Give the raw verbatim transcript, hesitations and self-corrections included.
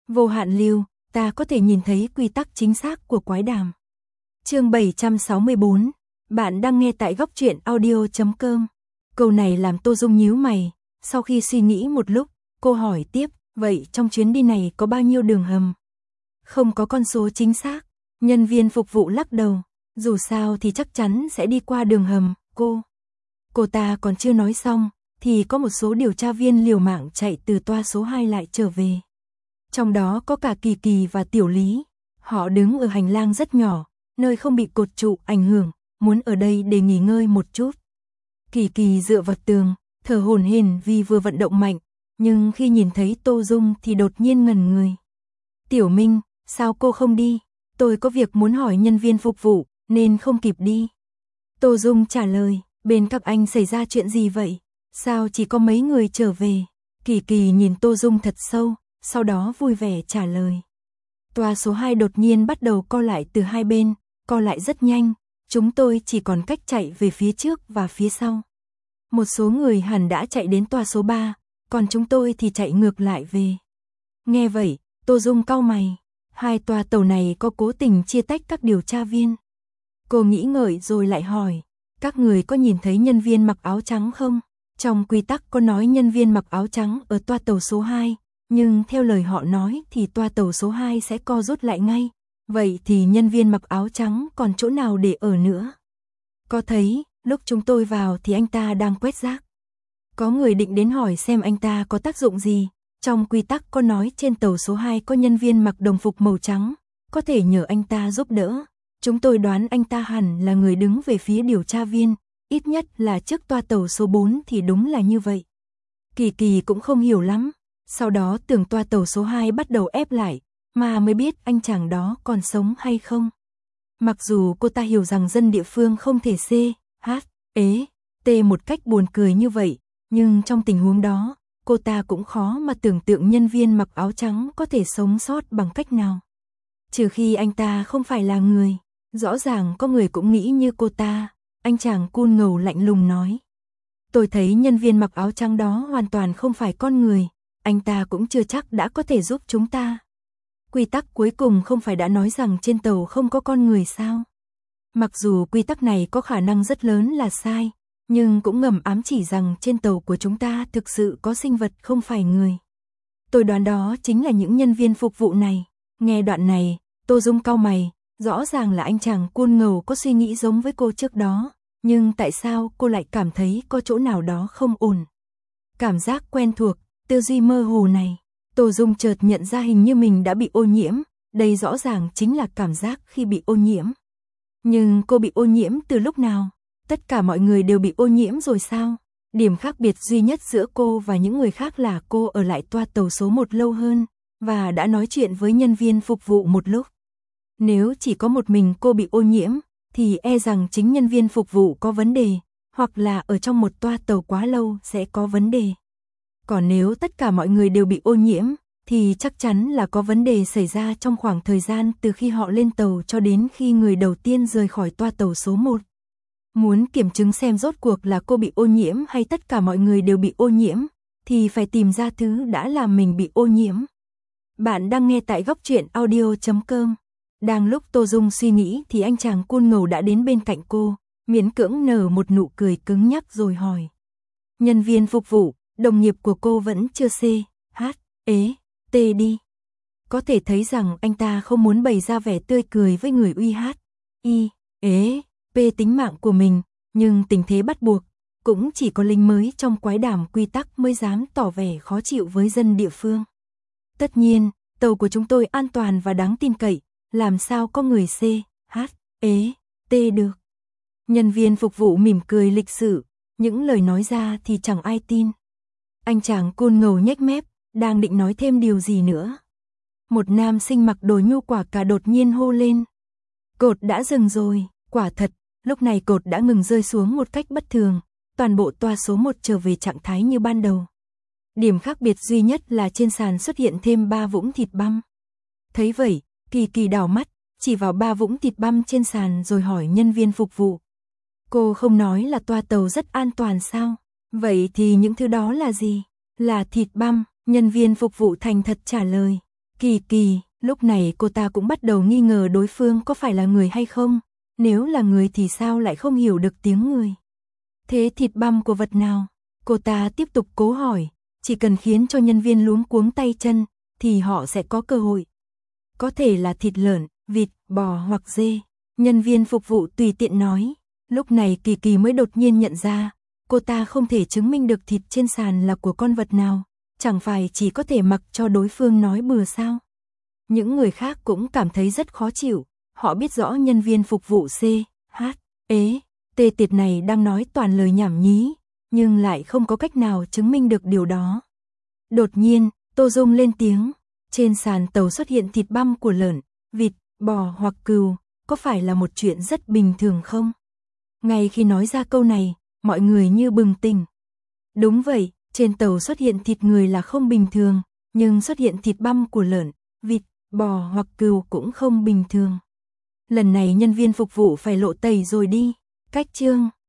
Vô hạn lưu, ta có thể nhìn thấy quy tắc chính xác của quái đàm. Chương bảy trăm sáu mươi bốn, bạn đang nghe tại góc truyện audio chấm com. Câu này làm Tô Dung nhíu mày, sau khi suy nghĩ một lúc, cô hỏi tiếp, vậy trong chuyến đi này có bao nhiêu đường hầm? Không có con số chính xác, nhân viên phục vụ lắc đầu, dù sao thì chắc chắn sẽ đi qua đường hầm, cô. Cô ta còn chưa nói xong, thì có một số điều tra viên liều mạng chạy từ toa số hai lại trở về. Trong đó có cả Kỳ Kỳ và Tiểu Lý, họ đứng ở hành lang rất nhỏ, nơi không bị cột trụ ảnh hưởng, muốn ở đây để nghỉ ngơi một chút. Kỳ Kỳ dựa vào tường, thở hổn hển vì vừa vận động mạnh, nhưng khi nhìn thấy Tô Dung thì đột nhiên ngẩn người. Tiểu Minh, sao cô không đi? Tôi có việc muốn hỏi nhân viên phục vụ, nên không kịp đi. Tô Dung trả lời, bên các anh xảy ra chuyện gì vậy? Sao chỉ có mấy người trở về? Kỳ Kỳ nhìn Tô Dung thật sâu, sau đó vui vẻ trả lời. Toa số hai đột nhiên bắt đầu co lại từ hai bên, co lại rất nhanh, chúng tôi chỉ còn cách chạy về phía trước và phía sau. Một số người hẳn đã chạy đến toa số ba, còn chúng tôi thì chạy ngược lại về. Nghe vậy, Tô Dung cau mày, hai toa tàu này có cố tình chia tách các điều tra viên. Cô nghĩ ngợi rồi lại hỏi, các người có nhìn thấy nhân viên mặc áo trắng không? Trong quy tắc có nói nhân viên mặc áo trắng ở toa tàu số hai, nhưng theo lời họ nói thì toa tàu số hai sẽ co rút lại ngay. Vậy thì nhân viên mặc áo trắng còn chỗ nào để ở nữa? Có thấy, lúc chúng tôi vào thì anh ta đang quét rác. Có người định đến hỏi xem anh ta có tác dụng gì. Trong quy tắc có nói trên tàu số hai có nhân viên mặc đồng phục màu trắng, có thể nhờ anh ta giúp đỡ. Chúng tôi đoán anh ta hẳn là người đứng về phía điều tra viên, ít nhất là trước toa tàu số bốn thì đúng là như vậy. Kỳ Kỳ cũng không hiểu lắm, sau đó tưởng toa tàu số hai bắt đầu ép lại, mà mới biết anh chàng đó còn sống hay không. Mặc dù cô ta hiểu rằng dân địa phương không thể C, H, ế, T một cách buồn cười như vậy, nhưng trong tình huống đó, cô ta cũng khó mà tưởng tượng nhân viên mặc áo trắng có thể sống sót bằng cách nào. Trừ khi anh ta không phải là người, rõ ràng có người cũng nghĩ như cô ta, anh chàng cool ngầu lạnh lùng nói. Tôi thấy nhân viên mặc áo trắng đó hoàn toàn không phải con người, anh ta cũng chưa chắc đã có thể giúp chúng ta. Quy tắc cuối cùng không phải đã nói rằng trên tàu không có con người sao? Mặc dù quy tắc này có khả năng rất lớn là sai, nhưng cũng ngầm ám chỉ rằng trên tàu của chúng ta thực sự có sinh vật không phải người. Tôi đoán đó chính là những nhân viên phục vụ này. Nghe đoạn này, Tô Dung cau mày, rõ ràng là anh chàng cool ngầu có suy nghĩ giống với cô trước đó, nhưng tại sao cô lại cảm thấy có chỗ nào đó không ổn? Cảm giác quen thuộc, tư duy mơ hồ này, Tô Dung chợt nhận ra hình như mình đã bị ô nhiễm, đây rõ ràng chính là cảm giác khi bị ô nhiễm. Nhưng cô bị ô nhiễm từ lúc nào? Tất cả mọi người đều bị ô nhiễm rồi sao? Điểm khác biệt duy nhất giữa cô và những người khác là cô ở lại toa tàu số một lâu hơn, và đã nói chuyện với nhân viên phục vụ một lúc. Nếu chỉ có một mình cô bị ô nhiễm, thì e rằng chính nhân viên phục vụ có vấn đề, hoặc là ở trong một toa tàu quá lâu sẽ có vấn đề. Còn nếu tất cả mọi người đều bị ô nhiễm, thì chắc chắn là có vấn đề xảy ra trong khoảng thời gian từ khi họ lên tàu cho đến khi người đầu tiên rời khỏi toa tàu số một. Muốn kiểm chứng xem rốt cuộc là cô bị ô nhiễm hay tất cả mọi người đều bị ô nhiễm, thì phải tìm ra thứ đã làm mình bị ô nhiễm. Bạn đang nghe tại góc truyện audio chấm com. Đang lúc Tô Dung suy nghĩ thì anh chàng cool ngầu đã đến bên cạnh cô, miễn cưỡng nở một nụ cười cứng nhắc rồi hỏi. Nhân viên phục vụ, đồng nghiệp của cô vẫn chưa C, H, ế, T đi. Có thể thấy rằng anh ta không muốn bày ra vẻ tươi cười với người uy H, I, ế, P tính mạng của mình, nhưng tình thế bắt buộc, cũng chỉ có lính mới trong quái đàm quy tắc mới dám tỏ vẻ khó chịu với dân địa phương. Tất nhiên, tàu của chúng tôi an toàn và đáng tin cậy, làm sao có người C, H, ế, T được. Nhân viên phục vụ mỉm cười lịch sự, những lời nói ra thì chẳng ai tin. Anh chàng cool ngầu nhếch mép, đang định nói thêm điều gì nữa. Một nam sinh mặc đồ nhu quả cả đột nhiên hô lên. Cột đã dừng rồi, quả thật, lúc này cột đã ngừng rơi xuống một cách bất thường, toàn bộ toa số một trở về trạng thái như ban đầu. Điểm khác biệt duy nhất là trên sàn xuất hiện thêm ba vũng thịt băm. Thấy vậy, Kỳ Kỳ đảo mắt, chỉ vào ba vũng thịt băm trên sàn rồi hỏi nhân viên phục vụ. Cô không nói là toa tàu rất an toàn sao? Vậy thì những thứ đó là gì? Là thịt băm, nhân viên phục vụ thành thật trả lời. Kỳ kỳ, lúc này cô ta cũng bắt đầu nghi ngờ đối phương có phải là người hay không, nếu là người thì sao lại không hiểu được tiếng người. Thế thịt băm của vật nào? Cô ta tiếp tục cố hỏi, chỉ cần khiến cho nhân viên luống cuống tay chân, thì họ sẽ có cơ hội. Có thể là thịt lợn, vịt, bò hoặc dê. Nhân viên phục vụ tùy tiện nói. Lúc này Kỳ Kỳ mới đột nhiên nhận ra, cô ta không thể chứng minh được thịt trên sàn là của con vật nào, chẳng phải chỉ có thể mặc cho đối phương nói bừa sao. Những người khác cũng cảm thấy rất khó chịu, họ biết rõ nhân viên phục vụ C, H, ế, tê tiệt này đang nói toàn lời nhảm nhí, nhưng lại không có cách nào chứng minh được điều đó. Đột nhiên, Tô Dung lên tiếng, trên sàn tàu xuất hiện thịt băm của lợn, vịt, bò hoặc cừu, có phải là một chuyện rất bình thường không? Ngay khi nói ra câu này, mọi người như bừng tỉnh. Đúng vậy, trên tàu xuất hiện thịt người là không bình thường, nhưng xuất hiện thịt băm của lợn, vịt, bò hoặc cừu cũng không bình thường. Lần này nhân viên phục vụ phải lộ tẩy rồi đi. Cách chương